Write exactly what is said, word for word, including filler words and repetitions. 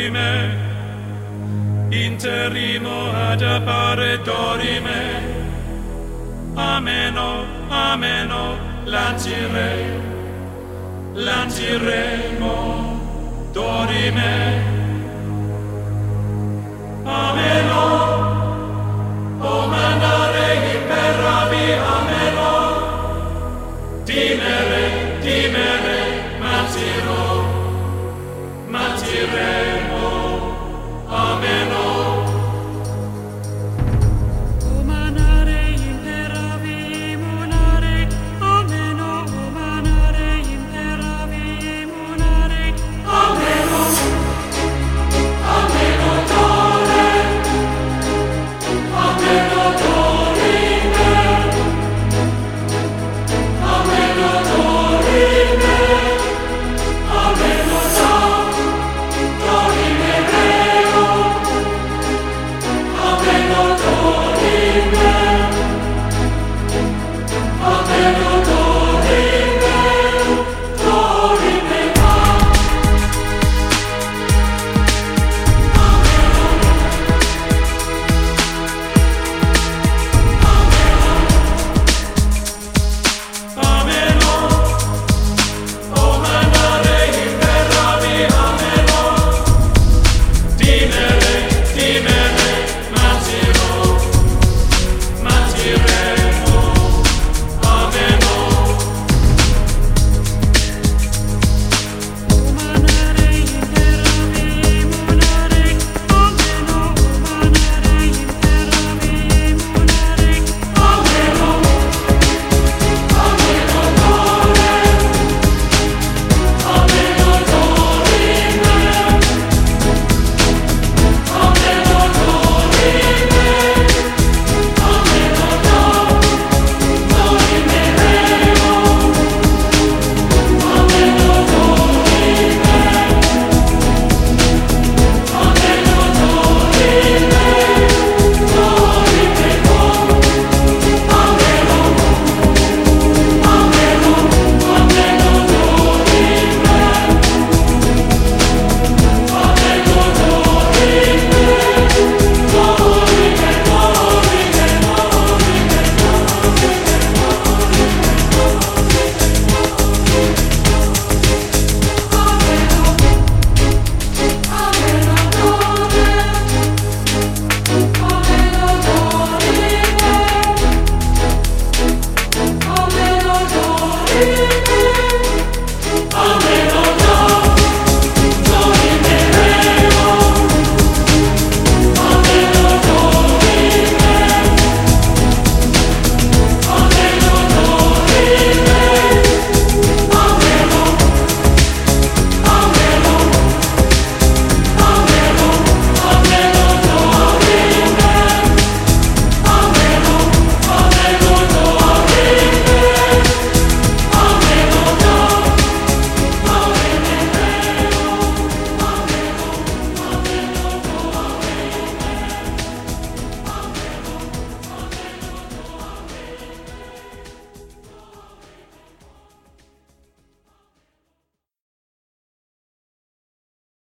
dorime, interimo ad appare dorime, ameno, ameno, lancire, lanciremo, dorime, ameno, o mandare imperavi, ameno, dimere, dimere, matiro, matiremo, ameno. Omanare imperavi, monare, ameno, omanare imperavi, monare, Ameno, ameno dore, ameno dorime, ameno dorime, ameno da, dorime reo, ameno dorime, ameno dorime, dorime da. Ameno, o mandare imperavi, ameno, dimere, dimere, matiro, matiremo, ameno. omanare imperavi, monare, ameno, omanare imperavi, monare, Ameno, ameno dore, ameno dorime, ameno dorime, ameno da, dorime reo, ameno dorime, ameno dorime, dorime mo, ameno, ameno, ameno dorime, ameno dorime, dorime, dorime, ameno dorime, ameno dorime.